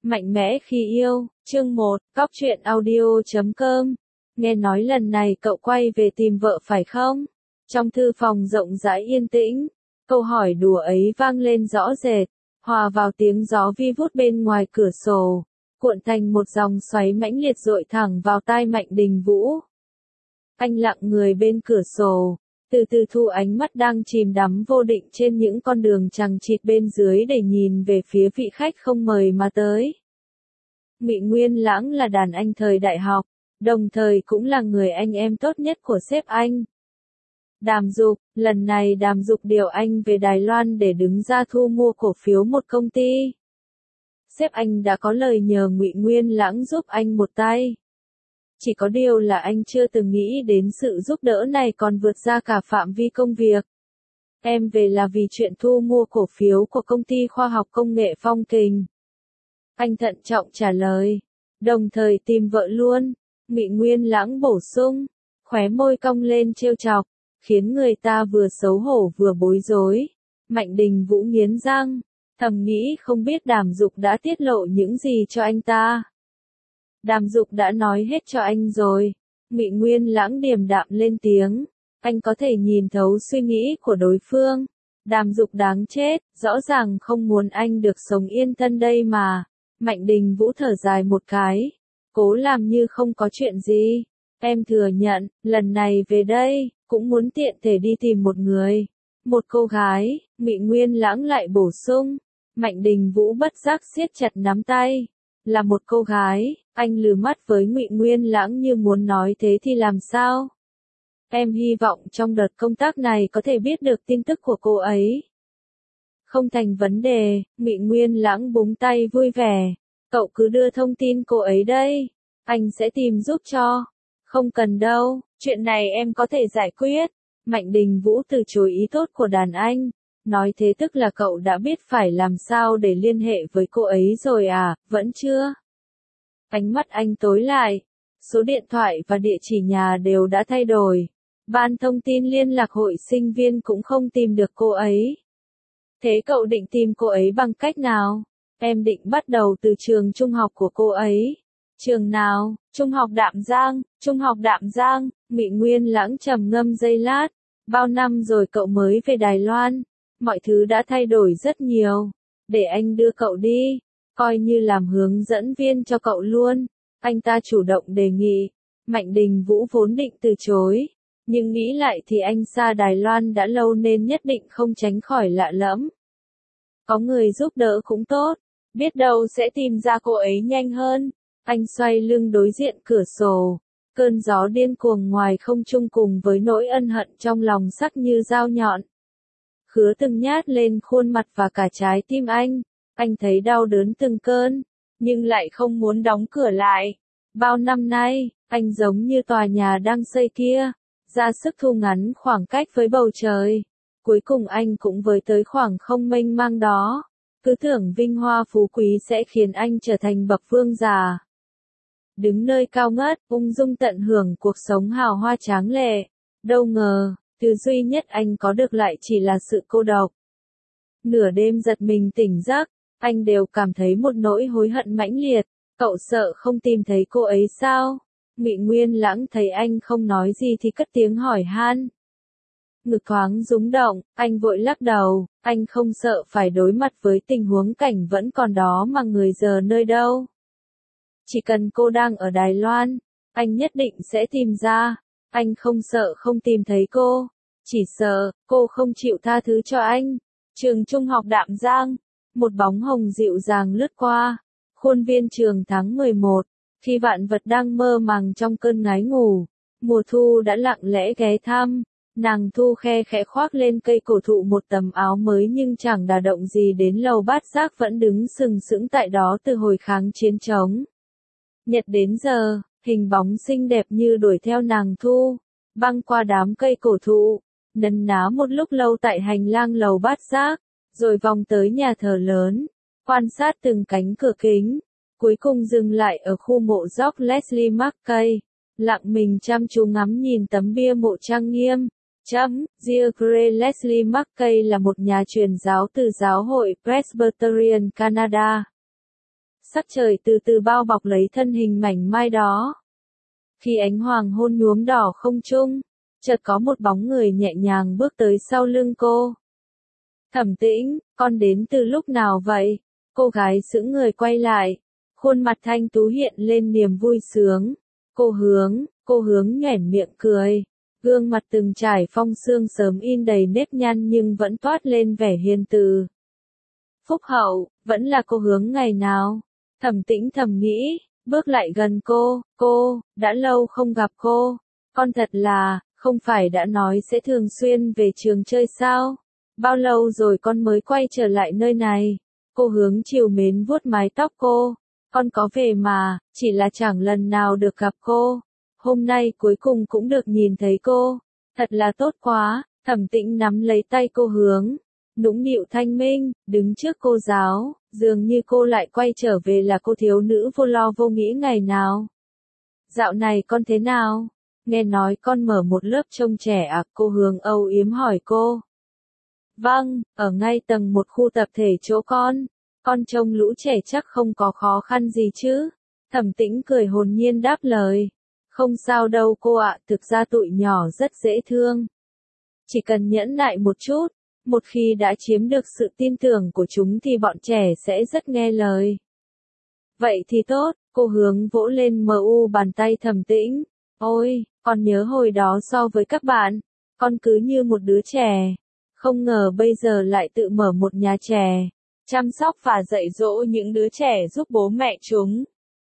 Mạnh mẽ khi yêu, chương 1, Cóc truyện audio.com. Nghe nói lần này cậu quay về tìm vợ phải không? Trong thư phòng rộng rãi yên tĩnh, câu hỏi đùa ấy vang lên rõ rệt, hòa vào tiếng gió vi vút bên ngoài cửa sổ, cuộn thành một dòng xoáy mãnh liệt dội thẳng vào tai Mạnh Đình Vũ. Anh lặng người bên cửa sổ, từ từ thu ánh mắt đang chìm đắm vô định trên những con đường chằng chịt bên dưới để nhìn về phía vị khách không mời mà tới. Ngụy Nguyên Lãng là đàn anh thời đại học, đồng thời cũng là người anh em tốt nhất của sếp anh. Đàm Dục, lần này Đàm Dục điều anh về Đài Loan để đứng ra thu mua cổ phiếu một công ty. Sếp anh đã có lời nhờ Ngụy Nguyên Lãng giúp anh một tay. Chỉ có điều là anh chưa từng nghĩ đến sự giúp đỡ này còn vượt ra cả phạm vi công việc. Em về là vì chuyện thu mua cổ phiếu của công ty khoa học công nghệ Phong Kình. Anh thận trọng trả lời, đồng thời tìm vợ luôn. Ngụy Nguyên Lãng bổ sung, khóe môi cong lên trêu chọc, khiến người ta vừa xấu hổ vừa bối rối. Mạnh Đình Vũ nghiến răng, thầm nghĩ không biết Đàm Dục đã tiết lộ những gì cho anh ta. Đàm Dục đã nói hết cho anh rồi. Ngụy Nguyên Lãng điềm đạm lên tiếng, anh có thể nhìn thấu suy nghĩ của đối phương. Đàm Dục đáng chết, rõ ràng không muốn anh được sống yên thân đây mà. Mạnh Đình Vũ thở dài một cái, cố làm như không có chuyện gì. Em thừa nhận, lần này về đây, cũng muốn tiện thể đi tìm một người. Một cô gái, Ngụy Nguyên Lãng lại bổ sung. Mạnh Đình Vũ bất giác siết chặt nắm tay. Là một cô gái, anh lừ mắt với Ngụy Nguyên Lãng như muốn nói thế thì làm sao? Em hy vọng trong đợt công tác này có thể biết được tin tức của cô ấy. Không thành vấn đề, Ngụy Nguyên Lãng búng tay vui vẻ. Cậu cứ đưa thông tin cô ấy đây, anh sẽ tìm giúp cho. Không cần đâu, chuyện này em có thể giải quyết. Mạnh Đình Vũ từ chối ý tốt của đàn anh. Nói thế tức là cậu đã biết phải làm sao để liên hệ với cô ấy rồi à, vẫn chưa? Ánh mắt anh tối lại. Số điện thoại và địa chỉ nhà đều đã thay đổi. Ban thông tin liên lạc hội sinh viên cũng không tìm được cô ấy. Thế cậu định tìm cô ấy bằng cách nào? Em định bắt đầu từ trường trung học của cô ấy. Trường nào? Trung học Đạm Giang. Trung học Đạm Giang. Ngụy Nguyên Lãng trầm ngâm giây lát. Bao năm rồi cậu mới về Đài Loan. Mọi thứ đã thay đổi rất nhiều. Để anh đưa cậu đi. Coi như làm hướng dẫn viên cho cậu luôn. Anh ta chủ động đề nghị. Mạnh Đình Vũ vốn định từ chối. Nhưng nghĩ lại thì anh xa Đài Loan đã lâu nên nhất định không tránh khỏi lạ lẫm. Có người giúp đỡ cũng tốt. Biết đâu sẽ tìm ra cô ấy nhanh hơn. Anh xoay lưng đối diện cửa sổ. Cơn gió điên cuồng ngoài không trung cùng với nỗi ân hận trong lòng sắc như dao nhọn. Khứa từng nhát lên khuôn mặt và cả trái tim anh. Anh thấy đau đớn từng cơn, nhưng lại không muốn đóng cửa lại. Bao năm nay, anh giống như tòa nhà đang xây kia, ra sức thu ngắn khoảng cách với bầu trời. Cuối cùng anh cũng với tới khoảng không mênh mang đó. Cứ tưởng vinh hoa phú quý sẽ khiến anh trở thành bậc vương giả. Đứng nơi cao ngất, ung dung tận hưởng cuộc sống hào hoa tráng lệ. Đâu ngờ, thứ duy nhất anh có được lại chỉ là sự cô độc. Nửa đêm giật mình tỉnh giấc, anh đều cảm thấy một nỗi hối hận mãnh liệt. Cậu sợ không tìm thấy cô ấy sao? Ngụy Nguyên Lãng thấy anh không nói gì thì cất tiếng hỏi han. Ngực thoáng rúng động, anh vội lắc đầu, anh không sợ phải đối mặt với tình huống cảnh vẫn còn đó mà người giờ nơi đâu. Chỉ cần cô đang ở Đài Loan, anh nhất định sẽ tìm ra. Anh không sợ không tìm thấy cô, chỉ sợ cô không chịu tha thứ cho anh. Trường Trung học Đạm Giang, một bóng hồng dịu dàng lướt qua. Khuôn viên trường tháng 11, khi vạn vật đang mơ màng trong cơn ngái ngủ, mùa thu đã lặng lẽ ghé thăm. Nàng Thu khe khẽ khoác lên cây cổ thụ một tấm áo mới nhưng chẳng đả động gì đến Lầu Bát Giác vẫn đứng sừng sững tại đó từ hồi kháng chiến chống Nhật đến giờ, hình bóng xinh đẹp như đuổi theo nàng Thu, băng qua đám cây cổ thụ, nấn ná một lúc lâu tại hành lang Lầu Bát Giác, rồi vòng tới nhà thờ lớn, quan sát từng cánh cửa kính, cuối cùng dừng lại ở khu mộ dốc Leslie Mackay, lặng mình chăm chú ngắm nhìn tấm bia mộ trang nghiêm. Dear Gray Leslie Mackay là một nhà truyền giáo từ giáo hội Presbyterian Canada. Sắc trời từ từ bao bọc lấy thân hình mảnh mai đó. Khi ánh hoàng hôn nhuốm đỏ không trung, chợt có một bóng người nhẹ nhàng bước tới sau lưng cô. Thẩm Tĩnh, con đến từ lúc nào vậy? Cô gái sững người quay lại, khuôn mặt thanh tú hiện lên niềm vui sướng. Cô hướng nhoẻn miệng cười, gương mặt từng trải phong sương sớm in đầy nếp nhăn nhưng vẫn toát lên vẻ hiền từ. Phúc hậu, vẫn là cô Hướng ngày nào? Thẩm Tĩnh thầm nghĩ, bước lại gần cô, đã lâu không gặp cô. Con thật là, không phải đã nói sẽ thường xuyên về trường chơi sao? Bao lâu rồi con mới quay trở lại nơi này? Cô Hướng trìu mến vuốt mái tóc cô. Con có về mà, chỉ là chẳng lần nào được gặp cô. Hôm nay cuối cùng cũng được nhìn thấy cô. Thật là tốt quá. Thẩm Tĩnh nắm lấy tay cô Hướng, nũng nịu thanh minh, đứng trước cô giáo, dường như cô lại quay trở về là cô thiếu nữ vô lo vô nghĩ ngày nào. Dạo này con thế nào? Nghe nói con mở một lớp trông trẻ à? Cô Hướng âu yếm hỏi cô. Vâng, ở ngay tầng một khu tập thể chỗ con trông lũ trẻ chắc không có khó khăn gì chứ? Thẩm Tĩnh cười hồn nhiên đáp lời. Không sao đâu cô ạ, thực ra tụi nhỏ rất dễ thương. Chỉ cần nhẫn nại một chút, một khi đã chiếm được sự tin tưởng của chúng thì bọn trẻ sẽ rất nghe lời. Vậy thì tốt, cô Hướng vỗ lên bàn tay Thẩm Tĩnh. Ôi, con nhớ hồi đó so với các bạn, con cứ như một đứa trẻ. Không ngờ bây giờ lại tự mở một nhà trẻ, chăm sóc và dạy dỗ những đứa trẻ giúp bố mẹ chúng.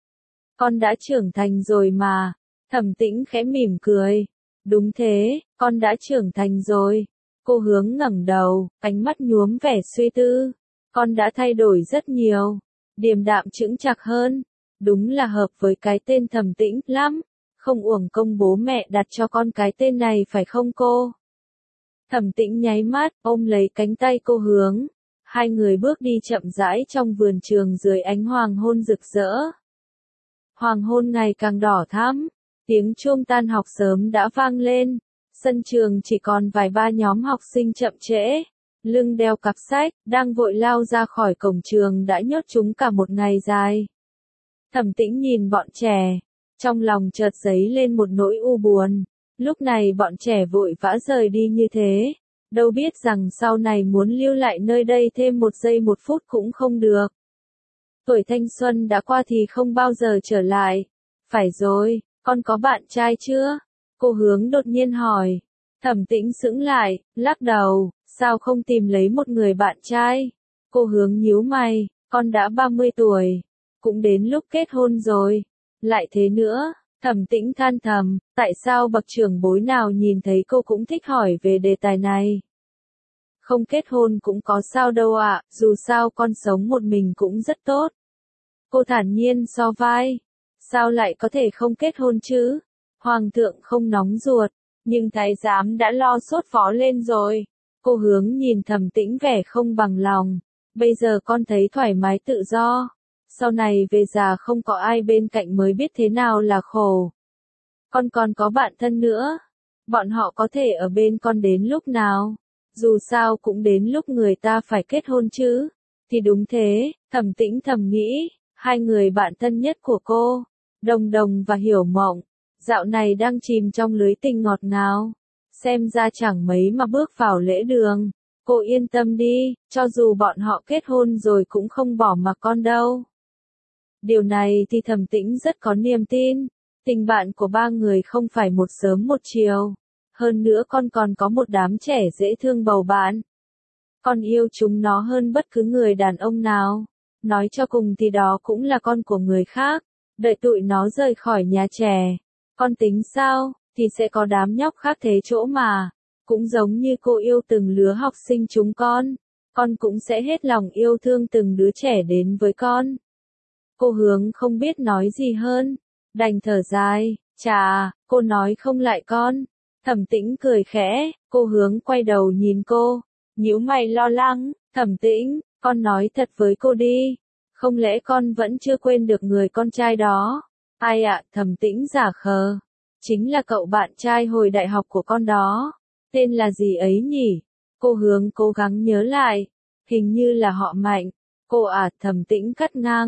Con đã trưởng thành rồi mà. Thẩm Tĩnh khẽ mỉm cười. Đúng thế, con đã trưởng thành rồi. Cô Hướng ngẩng đầu, ánh mắt nhuốm vẻ suy tư. Con đã thay đổi rất nhiều, điềm đạm chững chạc hơn. Đúng là hợp với cái tên Thẩm Tĩnh lắm. Không uổng công bố mẹ đặt cho con cái tên này phải không cô? Thẩm Tĩnh nháy mắt, ôm lấy cánh tay cô Hướng. Hai người bước đi chậm rãi trong vườn trường dưới ánh hoàng hôn rực rỡ. Hoàng hôn ngày càng đỏ thắm, tiếng chuông tan học sớm đã vang lên. Sân trường chỉ còn vài ba nhóm học sinh chậm trễ, lưng đeo cặp sách, đang vội lao ra khỏi cổng trường đã nhốt chúng cả một ngày dài. Thẩm Tĩnh nhìn bọn trẻ, trong lòng chợt dấy lên một nỗi u buồn. Lúc này bọn trẻ vội vã rời đi như thế, đâu biết rằng sau này muốn lưu lại nơi đây thêm một giây một phút cũng không được. Tuổi thanh xuân đã qua thì không bao giờ trở lại. Phải rồi, con có bạn trai chưa? Cô Hướng đột nhiên hỏi. Thẩm Tĩnh sững lại, lắc đầu, sao không tìm lấy một người bạn trai? Cô Hướng nhíu mày, con đã 30 tuổi, cũng đến lúc kết hôn rồi. Lại thế nữa, Thẩm Tĩnh than thầm, tại sao bậc trưởng bối nào nhìn thấy cô cũng thích hỏi về đề tài này? Không kết hôn cũng có sao đâu ạ, dù sao con sống một mình cũng rất tốt. Cô thản nhiên so vai, sao lại có thể không kết hôn chứ? Hoàng thượng không nóng ruột, nhưng thái giám đã lo sốt phó lên rồi. Cô Hướng nhìn Thẩm Tĩnh vẻ không bằng lòng, bây giờ con thấy thoải mái tự do. Sau này về già không có ai bên cạnh mới biết thế nào là khổ. Con còn có bạn thân nữa. Bọn họ có thể ở bên con đến lúc nào? Dù sao cũng đến lúc người ta phải kết hôn chứ. Thì đúng thế, Thẩm Tĩnh thầm nghĩ, hai người bạn thân nhất của cô, Đồng Đồng và Hiểu Mộng, dạo này đang chìm trong lưới tình ngọt ngào. Xem ra chẳng mấy mà bước vào lễ đường. Cô yên tâm đi, cho dù bọn họ kết hôn rồi cũng không bỏ mặc con đâu. Điều này thì Thẩm Tĩnh rất có niềm tin. Tình bạn của ba người không phải một sớm một chiều. Hơn nữa con còn có một đám trẻ dễ thương bầu bạn. Con yêu chúng nó hơn bất cứ người đàn ông nào. Nói cho cùng thì đó cũng là con của người khác. Đợi tụi nó rời khỏi nhà trẻ. Con tính sao, thì sẽ có đám nhóc khác thế chỗ mà. Cũng giống như cô yêu từng lứa học sinh chúng con cũng sẽ hết lòng yêu thương từng đứa trẻ đến với con. Cô Hướng không biết nói gì hơn, đành thở dài, chà, cô nói không lại con. Thẩm Tĩnh cười khẽ, cô Hướng quay đầu nhìn cô, nhíu mày lo lắng, Thẩm Tĩnh, con nói thật với cô đi, không lẽ con vẫn chưa quên được người con trai đó? Ai ạ, Thẩm Tĩnh giả khờ, chính là cậu bạn trai hồi đại học của con đó, tên là gì ấy nhỉ? Cô Hướng cố gắng nhớ lại, hình như là họ Mạnh. Cô à, Thẩm Tĩnh cắt ngang.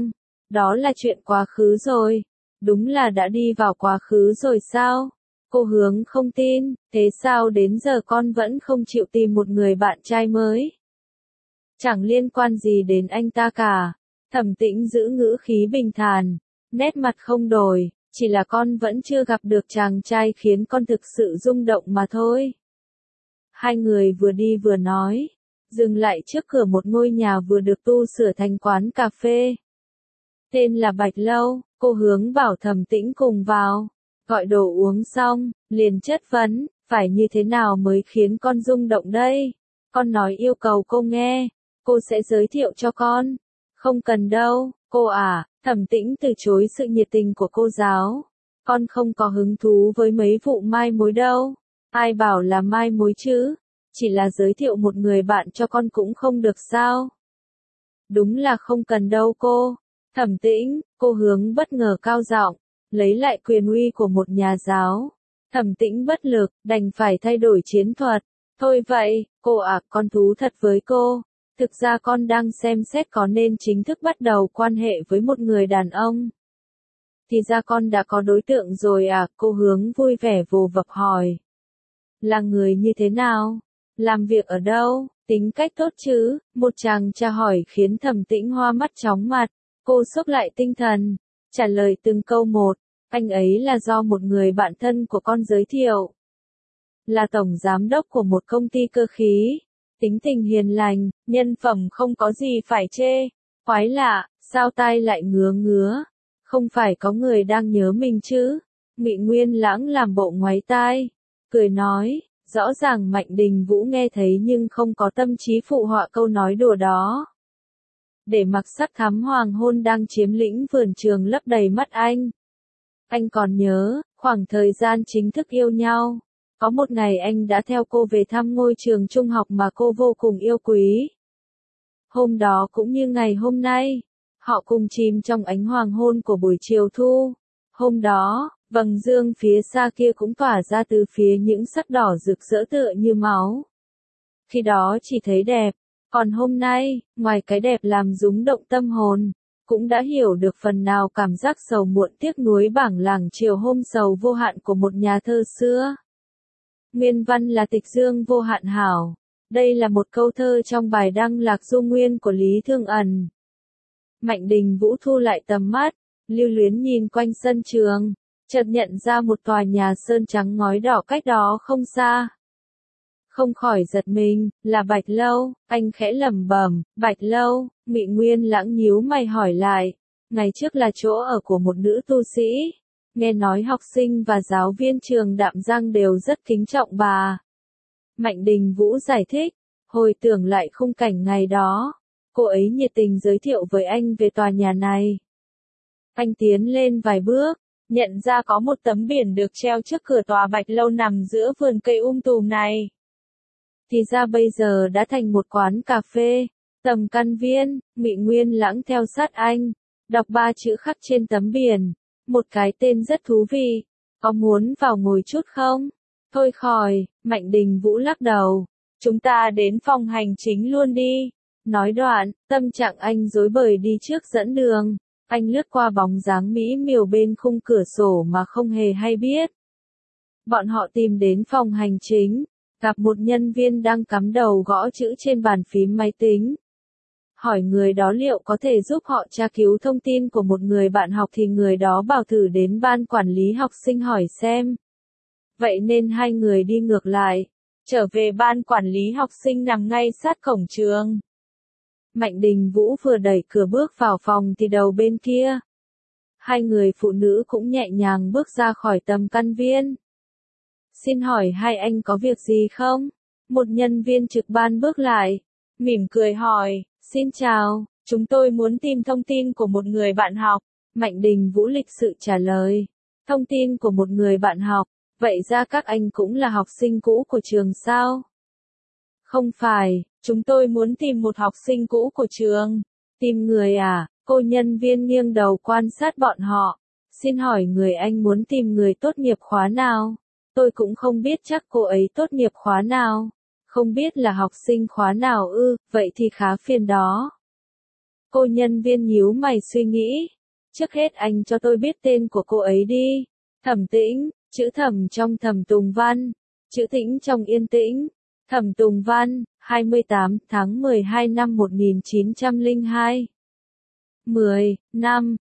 Đó là chuyện quá khứ rồi. Đúng là đã đi vào quá khứ rồi sao? Cô Hướng không tin, thế sao đến giờ con vẫn không chịu tìm một người bạn trai mới? Chẳng liên quan gì đến anh ta cả. Thẩm Tĩnh giữ ngữ khí bình thản, nét mặt không đổi, chỉ là con vẫn chưa gặp được chàng trai khiến con thực sự rung động mà thôi. Hai người vừa đi vừa nói, dừng lại trước cửa một ngôi nhà vừa được tu sửa thành quán cà phê. Tên là Bạch Lâu, cô Hướng bảo Thẩm Tĩnh cùng vào, gọi đồ uống xong, liền chất vấn, phải như thế nào mới khiến con rung động đây? Con nói yêu cầu cô nghe, cô sẽ giới thiệu cho con. Không cần đâu, cô à, Thẩm Tĩnh từ chối sự nhiệt tình của cô giáo. Con không có hứng thú với mấy vụ mai mối đâu. Ai bảo là mai mối chứ? Chỉ là giới thiệu một người bạn cho con cũng không được sao? Đúng là không cần đâu cô. Thẩm Tĩnh, cô Hướng bất ngờ cao giọng, lấy lại quyền uy của một nhà giáo. Thẩm Tĩnh bất lực, đành phải thay đổi chiến thuật. Thôi vậy, cô à, con thú thật với cô. Thực ra con đang xem xét có nên chính thức bắt đầu quan hệ với một người đàn ông. Thì ra con đã có đối tượng rồi à, cô Hướng vui vẻ vồ vập hỏi. Là người như thế nào? Làm việc ở đâu? Tính cách tốt chứ? Một chàng tra hỏi khiến Thẩm Tĩnh hoa mắt chóng mặt. Cô xốc lại tinh thần, trả lời từng câu một. Anh ấy là do một người bạn thân của con giới thiệu. Là tổng giám đốc của một công ty cơ khí. Tính tình hiền lành, nhân phẩm không có gì phải chê. Quái lạ, sao tai lại ngứa ngứa? Không phải có người đang nhớ mình chứ? Ngụy Nguyên Lãng làm bộ ngoáy tai, cười nói, rõ ràng Mạnh Đình Vũ nghe thấy nhưng không có tâm trí phụ họa câu nói đùa đó. Để mặc sắc thắm hoàng hôn đang chiếm lĩnh vườn trường lấp đầy mắt anh. Anh còn nhớ, khoảng thời gian chính thức yêu nhau. Có một ngày anh đã theo cô về thăm ngôi trường trung học mà cô vô cùng yêu quý. Hôm đó cũng như ngày hôm nay, họ cùng chìm trong ánh hoàng hôn của buổi chiều thu. Hôm đó, vầng dương phía xa kia cũng tỏa ra từ phía những sắc đỏ rực rỡ tựa như máu. Khi đó chỉ thấy đẹp, còn hôm nay, ngoài cái đẹp làm rúng động tâm hồn, cũng đã hiểu được phần nào cảm giác sầu muộn tiếc nuối bảng làng chiều hôm sầu vô hạn của một nhà thơ xưa. Nguyên văn là Tịch Dương Vô Hạn Hảo. Đây là một câu thơ trong bài Đăng Lạc Du Nguyên của Lý Thương Ẩn. Mạnh Đình Vũ thu lại tầm mắt, lưu luyến nhìn quanh sân trường, chợt nhận ra một tòa nhà sơn trắng ngói đỏ cách đó không xa. Không khỏi giật mình, là Bạch Lâu, anh khẽ lẩm bẩm, Bạch Lâu. Ngụy Nguyên Lãng nhíu mày hỏi lại, ngày trước là chỗ ở của một nữ tu sĩ. Nghe nói học sinh và giáo viên trường Đạm Giang đều rất kính trọng bà. Mạnh Đình Vũ giải thích, hồi tưởng lại khung cảnh ngày đó, cô ấy nhiệt tình giới thiệu với anh về tòa nhà này. Anh tiến lên vài bước, nhận ra có một tấm biển được treo trước cửa tòa Bạch Lâu nằm giữa vườn cây tùm này. Thì ra bây giờ đã thành một quán cà phê, tầm căn viên. Ngụy Nguyên Lãng theo sát anh, đọc ba chữ khắc trên tấm biển. Một cái tên rất thú vị, có muốn vào ngồi chút không? Thôi khỏi, Mạnh Đình Vũ lắc đầu, chúng ta đến phòng hành chính luôn đi. Nói đoạn, tâm trạng anh rối bời đi trước dẫn đường, anh lướt qua bóng dáng mỹ miều bên khung cửa sổ mà không hề hay biết. Bọn họ tìm đến phòng hành chính, gặp một nhân viên đang cắm đầu gõ chữ trên bàn phím máy tính. Hỏi người đó liệu có thể giúp họ tra cứu thông tin của một người bạn học thì người đó bảo thử đến ban quản lý học sinh hỏi xem. Vậy nên hai người đi ngược lại, trở về ban quản lý học sinh nằm ngay sát cổng trường. Mạnh Đình Vũ vừa đẩy cửa bước vào phòng thì đầu bên kia. Hai người phụ nữ cũng nhẹ nhàng bước ra khỏi tầm căn viên. Xin hỏi hai anh có việc gì không? Một nhân viên trực ban bước lại, mỉm cười hỏi. Xin chào, chúng tôi muốn tìm thông tin của một người bạn học. Mạnh Đình Vũ lịch sự trả lời. Thông tin của một người bạn học, vậy ra các anh cũng là học sinh cũ của trường sao? Không phải, chúng tôi muốn tìm một học sinh cũ của trường. Tìm người à? Cô nhân viên nghiêng đầu quan sát bọn họ. Xin hỏi người anh muốn tìm người tốt nghiệp khóa nào? Tôi cũng không biết chắc cô ấy tốt nghiệp khóa nào. Không biết là học sinh khóa nào ư, vậy thì khá phiền đó. Cô nhân viên nhíu mày suy nghĩ, Trước hết anh cho tôi biết tên của cô ấy đi. Thẩm Tĩnh, chữ Thẩm trong Thẩm Tùng Văn, chữ Tĩnh trong Yên Tĩnh. Thẩm Tùng Văn, 28 tháng 12 năm 1902. 10. Năm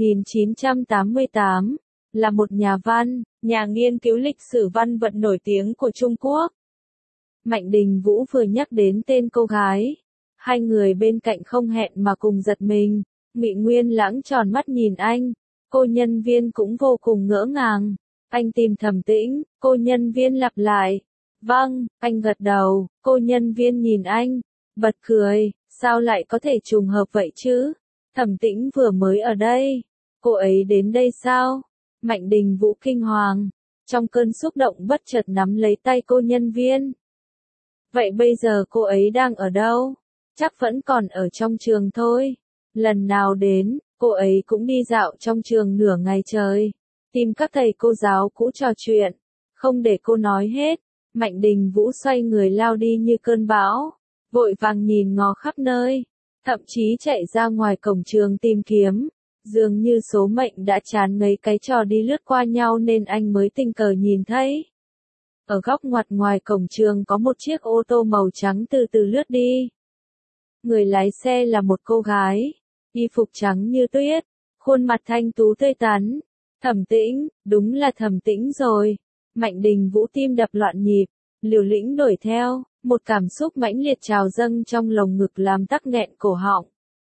1988, là một nhà văn, nhà nghiên cứu lịch sử văn vật nổi tiếng của Trung Quốc. Mạnh Đình Vũ vừa nhắc đến tên cô gái. Hai người bên cạnh không hẹn mà cùng giật mình. Ngụy Nguyên Lãng tròn mắt nhìn anh. Cô nhân viên cũng vô cùng ngỡ ngàng. Anh tìm Thẩm Tĩnh, cô nhân viên lặp lại. Vâng, anh gật đầu, cô nhân viên nhìn anh, bật cười, sao lại có thể trùng hợp vậy chứ? Thẩm Tĩnh vừa mới ở đây, cô ấy đến đây sao? Mạnh Đình Vũ kinh hoàng, trong cơn xúc động bất chợt nắm lấy tay cô nhân viên. Vậy bây giờ cô ấy đang ở đâu? Chắc vẫn còn ở trong trường thôi. Lần nào đến, cô ấy cũng đi dạo trong trường nửa ngày trời, tìm các thầy cô giáo cũ trò chuyện, không để cô nói hết. Mạnh Đình Vũ xoay người lao đi như cơn bão, vội vàng nhìn ngó khắp nơi, thậm chí chạy ra ngoài cổng trường tìm kiếm. Dường như số mệnh đã chán mấy cái trò đi lướt qua nhau nên anh mới tình cờ nhìn thấy. Ở góc ngoặt ngoài cổng trường có một chiếc ô tô màu trắng từ từ lướt đi. Người lái xe là một cô gái, y phục trắng như tuyết, khuôn mặt thanh tú tươi tắn. Thẩm Tĩnh, đúng là Thẩm Tĩnh rồi. Mạnh Đình Vũ tim đập loạn nhịp, liều lĩnh đuổi theo, một cảm xúc mãnh liệt trào dâng trong lồng ngực làm tắc nghẹn cổ họng.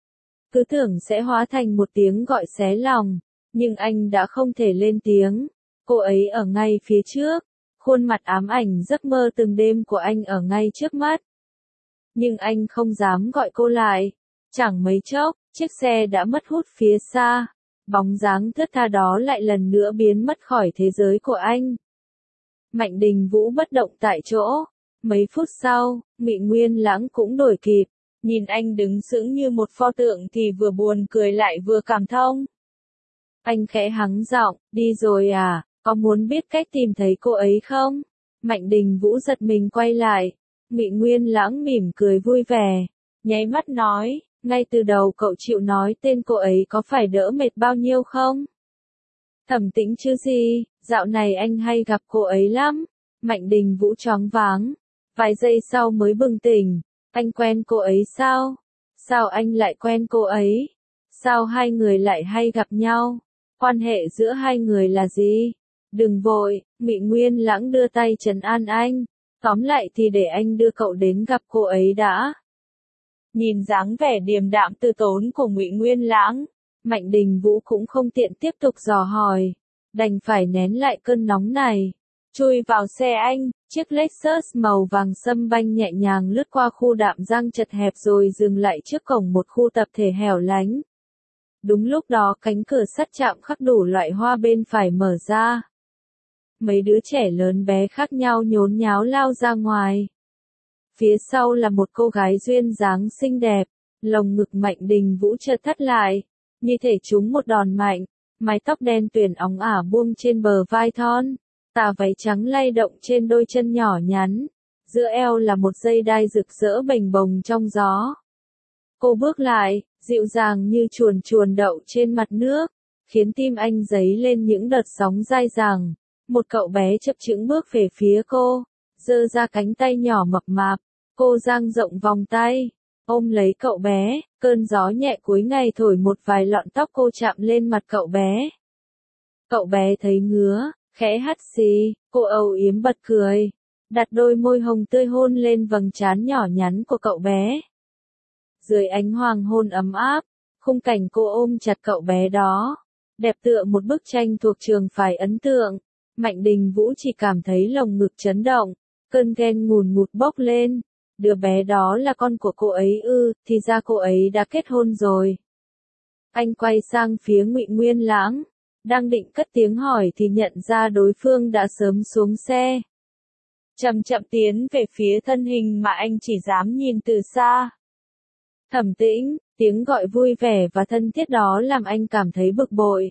Cứ tưởng sẽ hóa thành một tiếng gọi xé lòng, nhưng anh đã không thể lên tiếng. Cô ấy ở ngay phía trước, khuôn mặt ám ảnh giấc mơ từng đêm của anh ở ngay trước mắt. Nhưng anh không dám gọi cô lại. Chẳng mấy chốc, chiếc xe đã mất hút phía xa, bóng dáng thướt tha đó lại lần nữa biến mất khỏi thế giới của anh. Mạnh Đình Vũ bất động tại chỗ. Mấy phút sau, Ngụy Nguyên Lãng cũng đuổi kịp, nhìn anh đứng sững như một pho tượng thì vừa buồn cười lại vừa cảm thông. Anh khẽ hắng giọng, đi rồi à, có muốn biết cách tìm thấy cô ấy không? Mạnh Đình Vũ giật mình quay lại, Ngụy Nguyên Lãng mỉm cười vui vẻ, nháy mắt nói, ngay từ đầu cậu chịu nói tên cô ấy có phải đỡ mệt bao nhiêu không? Thẩm Tĩnh chứ gì, dạo này anh hay gặp cô ấy lắm. Mạnh Đình Vũ choáng váng, vài giây sau mới bừng tỉnh, anh quen cô ấy sao? Sao anh lại quen cô ấy? Sao hai người lại hay gặp nhau? Quan hệ giữa hai người là gì? Đừng vội, Ngụy Nguyên Lãng đưa tay trấn an anh, tóm lại thì để anh đưa cậu đến gặp cô ấy đã. Nhìn dáng vẻ điềm đạm từ tốn của Ngụy Nguyên Lãng, Mạnh Đình Vũ cũng không tiện tiếp tục dò hỏi, đành phải nén lại cơn nóng này. Chui vào xe anh, chiếc Lexus màu vàng sâm banh nhẹ nhàng lướt qua khu đạm giang chật hẹp rồi dừng lại trước cổng một khu tập thể hẻo lánh. Đúng lúc đó cánh cửa sắt chạm khắc đủ loại hoa bên phải mở ra. Mấy đứa trẻ lớn bé khác nhau nhốn nháo lao ra ngoài. Phía sau là một cô gái duyên dáng xinh đẹp, lồng ngực Mạnh Đình Vũ chợt thắt lại, như thể trúng một đòn mạnh, mái tóc đen tuyền óng ả buông trên bờ vai thon, tà váy trắng lay động trên đôi chân nhỏ nhắn, giữa eo là một dây đai rực rỡ bềnh bồng trong gió. Cô bước lại, dịu dàng như chuồn chuồn đậu trên mặt nước, khiến tim anh dấy lên những đợt sóng dai dẳng. Một cậu bé chập chững bước về phía cô, giơ ra cánh tay nhỏ mập mạp, cô dang rộng vòng tay, ôm lấy cậu bé, cơn gió nhẹ cuối ngày thổi một vài lọn tóc cô chạm lên mặt cậu bé. Cậu bé thấy ngứa, khẽ hắt xì, cô âu yếm bật cười, đặt đôi môi hồng tươi hôn lên vầng trán nhỏ nhắn của cậu bé. Dưới ánh hoàng hôn ấm áp, khung cảnh cô ôm chặt cậu bé đó, đẹp tựa một bức tranh thuộc trường phái ấn tượng. Mạnh Đình Vũ chỉ cảm thấy lồng ngực chấn động, cơn ghen ngùn ngụt bốc lên. Đứa bé đó là con của cô ấy ư, thì ra cô ấy đã kết hôn rồi. Anh quay sang phía Ngụy Nguyên Lãng, đang định cất tiếng hỏi thì nhận ra đối phương đã sớm xuống xe. Chậm chậm tiến về phía thân hình mà anh chỉ dám nhìn từ xa. Thẩm Tĩnh, tiếng gọi vui vẻ và thân thiết đó làm anh cảm thấy bực bội.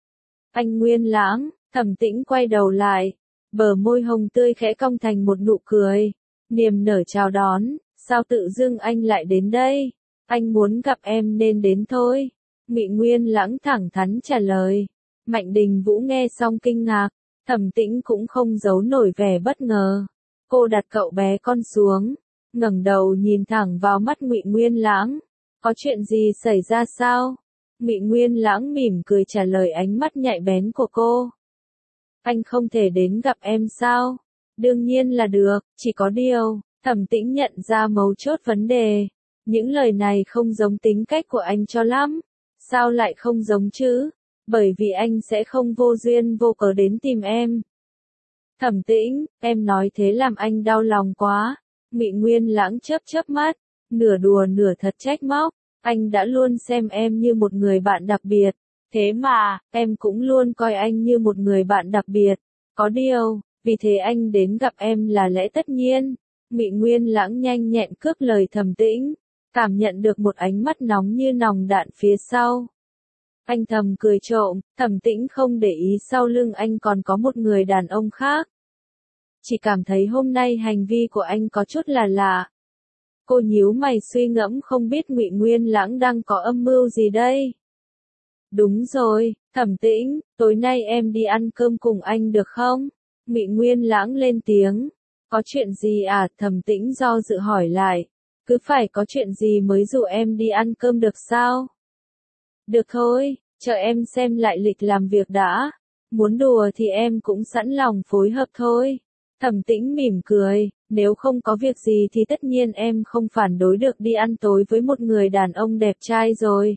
Anh Nguyên Lãng. Thẩm Tĩnh quay đầu lại, bờ môi hồng tươi khẽ cong thành một nụ cười, niềm nở chào đón, sao tự dưng anh lại đến đây? Anh muốn gặp em nên đến thôi. Ngụy Nguyên Lãng thẳng thắn trả lời. Mạnh Đình Vũ nghe xong kinh ngạc, Thẩm Tĩnh cũng không giấu nổi vẻ bất ngờ. Cô đặt cậu bé con xuống, ngẩng đầu nhìn thẳng vào mắt Ngụy Nguyên Lãng. Có chuyện gì xảy ra sao? Ngụy Nguyên Lãng mỉm cười trả lời ánh mắt nhạy bén của cô. Anh không thể đến gặp em sao? Đương nhiên là được, chỉ có điều, Thẩm Tĩnh nhận ra mấu chốt vấn đề. Những lời này không giống tính cách của anh cho lắm. Sao lại không giống chứ? Bởi vì anh sẽ không vô duyên vô cớ đến tìm em. Thẩm Tĩnh, em nói thế làm anh đau lòng quá. Ngụy Nguyên Lãng chớp chớp mắt, nửa đùa nửa thật trách móc. Anh đã luôn xem em như một người bạn đặc biệt. Thế mà, em cũng luôn coi anh như một người bạn đặc biệt. Có điều, vì thế anh đến gặp em là lẽ tất nhiên. Ngụy Nguyên Lãng nhanh nhẹn cướp lời Thẩm Tĩnh, cảm nhận được một ánh mắt nóng như nòng đạn phía sau. Anh thầm cười trộm, Thẩm Tĩnh không để ý sau lưng anh còn có một người đàn ông khác. Chỉ cảm thấy hôm nay hành vi của anh có chút là lạ. Cô nhíu mày suy ngẫm không biết Ngụy Nguyên Lãng đang có âm mưu gì đây. Đúng rồi, Thẩm Tĩnh, tối nay em đi ăn cơm cùng anh được không? Ngụy Nguyên Lãng lên tiếng. Có chuyện gì à? Thẩm Tĩnh do dự hỏi lại. Cứ phải có chuyện gì mới dụ em đi ăn cơm được sao? Được thôi, chờ em xem lại lịch làm việc đã. Muốn đùa thì em cũng sẵn lòng phối hợp thôi. Thẩm Tĩnh mỉm cười, nếu không có việc gì thì tất nhiên em không phản đối được đi ăn tối với một người đàn ông đẹp trai rồi.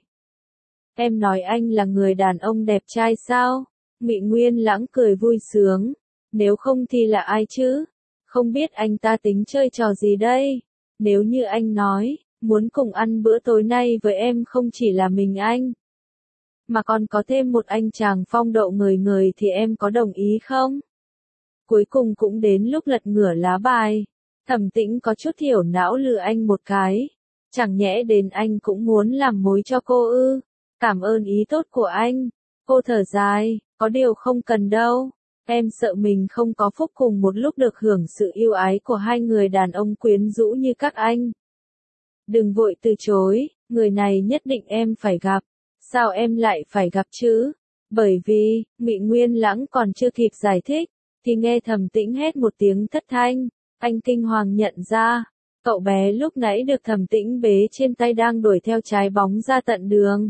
Em nói anh là người đàn ông đẹp trai sao? Ngụy Nguyên Lãng cười vui sướng. Nếu không thì là ai chứ? Không biết anh ta tính chơi trò gì đây? Nếu như anh nói, muốn cùng ăn bữa tối nay với em không chỉ là mình anh, mà còn có thêm một anh chàng phong độ ngời ngời thì em có đồng ý không? Cuối cùng cũng đến lúc lật ngửa lá bài. Thẩm Tĩnh có chút thiểu não lừa anh một cái. Chẳng nhẽ đến anh cũng muốn làm mối cho cô ư? Cảm ơn ý tốt của anh. Cô thở dài, có điều không cần đâu. Em sợ mình không có phúc cùng một lúc được hưởng sự yêu ái của hai người đàn ông quyến rũ như các anh. Đừng vội từ chối, người này nhất định em phải gặp. Sao em lại phải gặp chứ? Bởi vì, Ngụy Nguyên Lãng còn chưa kịp giải thích, thì nghe Thẩm Tĩnh hét một tiếng thất thanh. Anh kinh hoàng nhận ra, cậu bé lúc nãy được Thẩm Tĩnh bế trên tay đang đuổi theo trái bóng ra tận đường.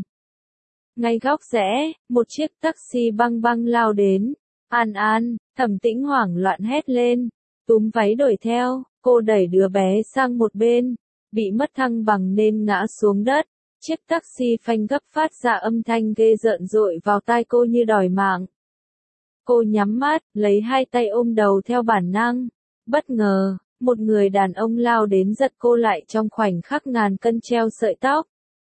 Ngay góc rẽ, một chiếc taxi băng băng lao đến. An An, Thẩm Tĩnh hoảng loạn hét lên, túm váy đuổi theo, cô đẩy đứa bé sang một bên, bị mất thăng bằng nên ngã xuống đất. Chiếc taxi phanh gấp phát ra âm thanh ghê rợn dội vào tai cô như đòi mạng. Cô nhắm mắt, lấy hai tay ôm đầu theo bản năng. Bất ngờ, một người đàn ông lao đến giật cô lại trong khoảnh khắc ngàn cân treo sợi tóc.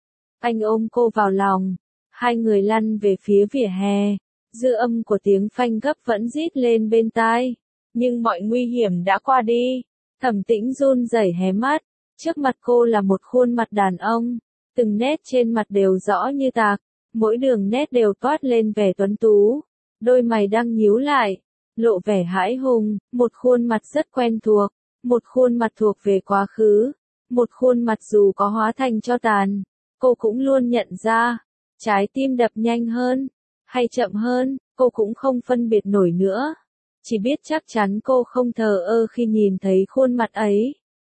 Anh ôm cô vào lòng, hai người lăn về phía vỉa hè. Dư âm của tiếng phanh gấp vẫn rít lên bên tai. Nhưng mọi nguy hiểm đã qua đi. Thẩm Tĩnh run rẩy hé mắt. Trước mặt cô là một khuôn mặt đàn ông. Từng nét trên mặt đều rõ như tạc. Mỗi đường nét đều toát lên vẻ tuấn tú. Đôi mày đang nhíu lại, lộ vẻ hãi hùng. Một khuôn mặt rất quen thuộc. Một khuôn mặt thuộc về quá khứ. Một khuôn mặt dù có hóa thành tro tàn, cô cũng luôn nhận ra. Trái tim đập nhanh hơn hay chậm hơn, cô cũng không phân biệt nổi nữa. Chỉ biết chắc chắn cô không thờ ơ khi nhìn thấy khuôn mặt ấy.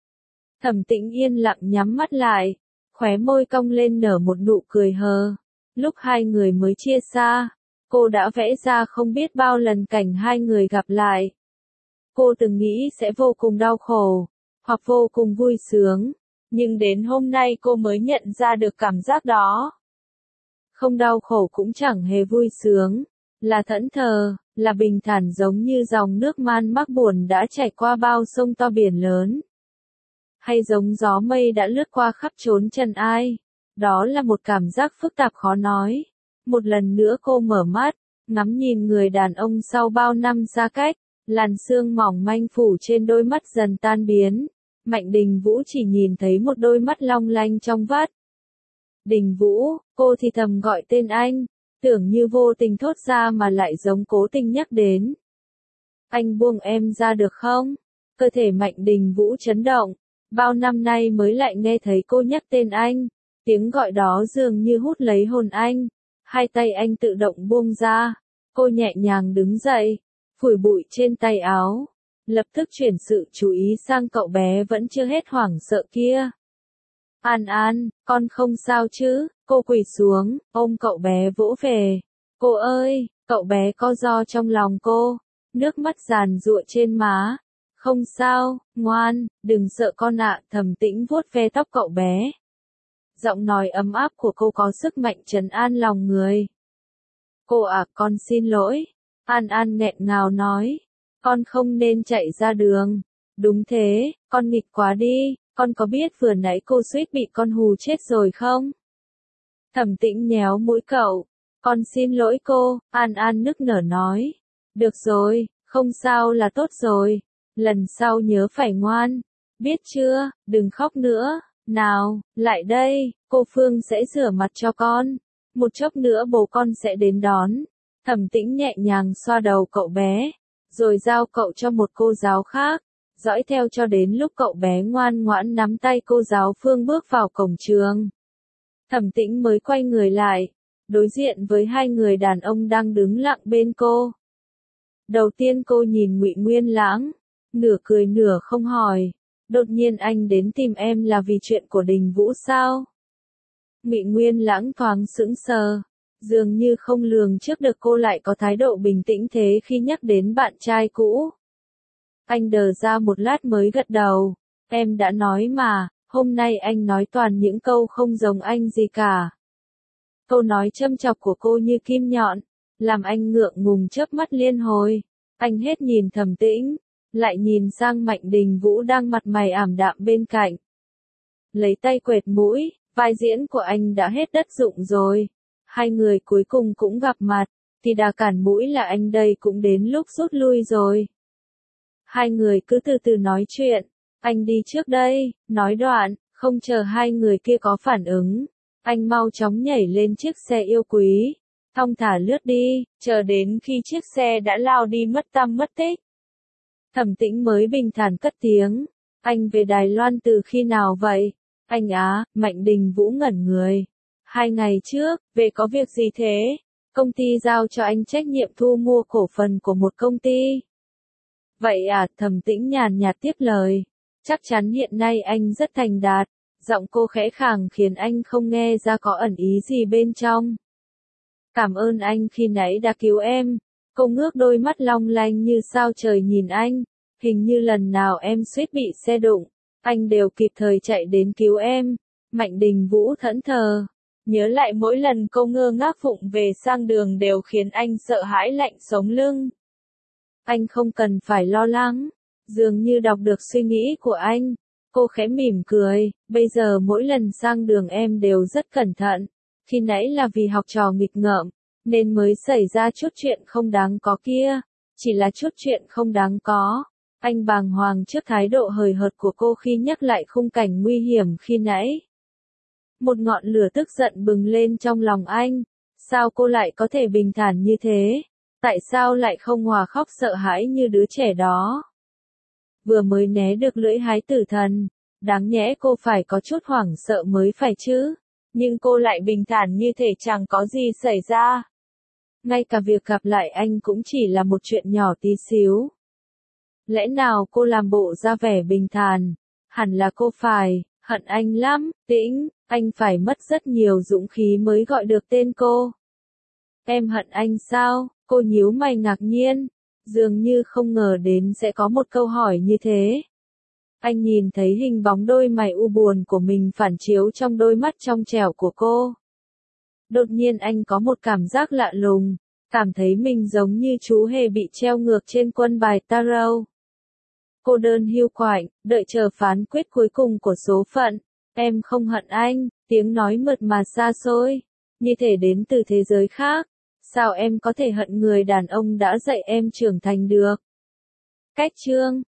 Thẩm Tĩnh yên lặng nhắm mắt lại, khóe môi cong lên nở một nụ cười hờ. Lúc hai người mới chia xa, cô đã vẽ ra không biết bao lần cảnh hai người gặp lại. Cô từng nghĩ sẽ vô cùng đau khổ, hoặc vô cùng vui sướng, nhưng đến hôm nay cô mới nhận ra được cảm giác đó. Không đau khổ cũng chẳng hề vui sướng, là thẫn thờ, là bình thản giống như dòng nước man mác buồn đã chảy qua bao sông to biển lớn. Hay giống gió mây đã lướt qua khắp chốn trần ai. Đó là một cảm giác phức tạp khó nói. Một lần nữa cô mở mắt, ngắm nhìn người đàn ông sau bao năm xa cách, làn sương mỏng manh phủ trên đôi mắt dần tan biến. Mạnh Đình Vũ chỉ nhìn thấy một đôi mắt long lanh trong vắt. Đình Vũ, cô thì thầm gọi tên anh, tưởng như vô tình thốt ra mà lại giống cố tình nhắc đến. Anh buông em ra được không? Cơ thể Mạnh Đình Vũ chấn động, bao năm nay mới lại nghe thấy cô nhắc tên anh. Tiếng gọi đó dường như hút lấy hồn anh. Hai tay anh tự động buông ra. Cô nhẹ nhàng đứng dậy, phủi bụi trên tay áo. Lập tức chuyển sự chú ý sang cậu bé vẫn chưa hết hoảng sợ kia. An An, con không sao chứ? Cô quỳ xuống, ôm cậu bé vỗ về. Cô ơi, cậu bé co ro trong lòng cô. Nước mắt giàn giụa trên má. Không sao, ngoan, đừng sợ con ạ. Thẩm Tĩnh vuốt ve tóc cậu bé. Giọng nói ấm áp của cô có sức mạnh trấn an lòng người. Cô à, con xin lỗi. An An nghẹn ngào nói. Con không nên chạy ra đường. Đúng thế, con nghịch quá đi. Con có biết vừa nãy cô suýt bị con hù chết rồi không? Thẩm Tĩnh nhéo mũi cậu. Con xin lỗi cô, An An nức nở nói. Được rồi, không sao là tốt rồi. Lần sau nhớ phải ngoan. Biết chưa, đừng khóc nữa. Nào, lại đây, cô Phương sẽ rửa mặt cho con. Một chốc nữa bố con sẽ đến đón. Thẩm Tĩnh nhẹ nhàng xoa đầu cậu bé, rồi giao cậu cho một cô giáo khác. Dõi theo cho đến lúc cậu bé ngoan ngoãn nắm tay cô giáo Phương bước vào cổng trường. Thẩm Tĩnh mới quay người lại, đối diện với hai người đàn ông đang đứng lặng bên cô. Đầu tiên cô nhìn Ngụy Nguyên Lãng, nửa cười nửa không hỏi. Đột nhiên anh đến tìm em là vì chuyện của Đình Vũ sao? Ngụy Nguyên Lãng thoáng sững sờ, dường như không lường trước được cô lại có thái độ bình tĩnh thế khi nhắc đến bạn trai cũ. Anh đờ ra một lát mới gật đầu. Em đã nói mà, hôm nay anh nói toàn những câu không giống anh gì cả. Câu nói châm chọc của cô như kim nhọn, làm anh ngượng ngùng chớp mắt liên hồi. Anh hết nhìn Thẩm Tĩnh, lại nhìn sang Mạnh Đình Vũ đang mặt mày ảm đạm bên cạnh. Lấy tay quệt mũi, vai diễn của anh đã hết đất dụng rồi. Hai người cuối cùng cũng gặp mặt, thì đà cản mũi là anh đây cũng đến lúc rút lui rồi. Hai người cứ từ từ nói chuyện, anh đi trước đây, nói đoạn, không chờ hai người kia có phản ứng. Anh mau chóng nhảy lên chiếc xe yêu quý, thong thả lướt đi, chờ đến khi chiếc xe đã lao đi mất tăm mất tích. Thẩm Tĩnh mới bình thản cất tiếng, anh về Đài Loan từ khi nào vậy? Anh á, Mạnh Đình Vũ ngẩn người. 2 ngày trước, về có việc gì thế? Công ty giao cho anh trách nhiệm thu mua cổ phần của một công ty. Vậy à, Thẩm Tĩnh nhàn nhạt tiếp lời. Chắc chắn hiện nay anh rất thành đạt. Giọng cô khẽ khàng khiến anh không nghe ra có ẩn ý gì bên trong. Cảm ơn anh khi nãy đã cứu em. Cô ngước đôi mắt long lanh như sao trời nhìn anh. Hình như lần nào em suýt bị xe đụng, anh đều kịp thời chạy đến cứu em. Mạnh Đình Vũ thẫn thờ. Nhớ lại mỗi lần cô ngơ ngác vụng về sang đường đều khiến anh sợ hãi lạnh sống lưng. Anh không cần phải lo lắng. Dường như đọc được suy nghĩ của anh. Cô khẽ mỉm cười, bây giờ mỗi lần sang đường em đều rất cẩn thận. Khi nãy là vì học trò nghịch ngợm, nên mới xảy ra chút chuyện không đáng có kia. Chỉ là chút chuyện không đáng có. Anh bàng hoàng trước thái độ hời hợt của cô khi nhắc lại khung cảnh nguy hiểm khi nãy. Một ngọn lửa tức giận bừng lên trong lòng anh. Sao cô lại có thể bình thản như thế? Tại sao lại không hòa khóc sợ hãi như đứa trẻ đó? Vừa mới né được lưỡi hái tử thần, đáng nhẽ cô phải có chút hoảng sợ mới phải chứ. Nhưng cô lại bình thản như thể chẳng có gì xảy ra. Ngay cả việc gặp lại anh cũng chỉ là một chuyện nhỏ tí xíu. Lẽ nào cô làm bộ ra vẻ bình thản? Hẳn là cô phải hận anh lắm, Tĩnh, anh phải mất rất nhiều dũng khí mới gọi được tên cô. Em hận anh sao? Cô nhíu mày ngạc nhiên, dường như không ngờ đến sẽ có một câu hỏi như thế. Anh nhìn thấy hình bóng đôi mày u buồn của mình phản chiếu trong đôi mắt trong trẻo của cô. Đột nhiên anh có một cảm giác lạ lùng, cảm thấy mình giống như chú hề bị treo ngược trên quân bài tarot. Cô đơn hiu quạnh, đợi chờ phán quyết cuối cùng của số phận. Em không hận anh, tiếng nói mượt mà xa xôi, như thể đến từ thế giới khác. Sao em có thể hận người đàn ông đã dạy em trưởng thành được? Cách chương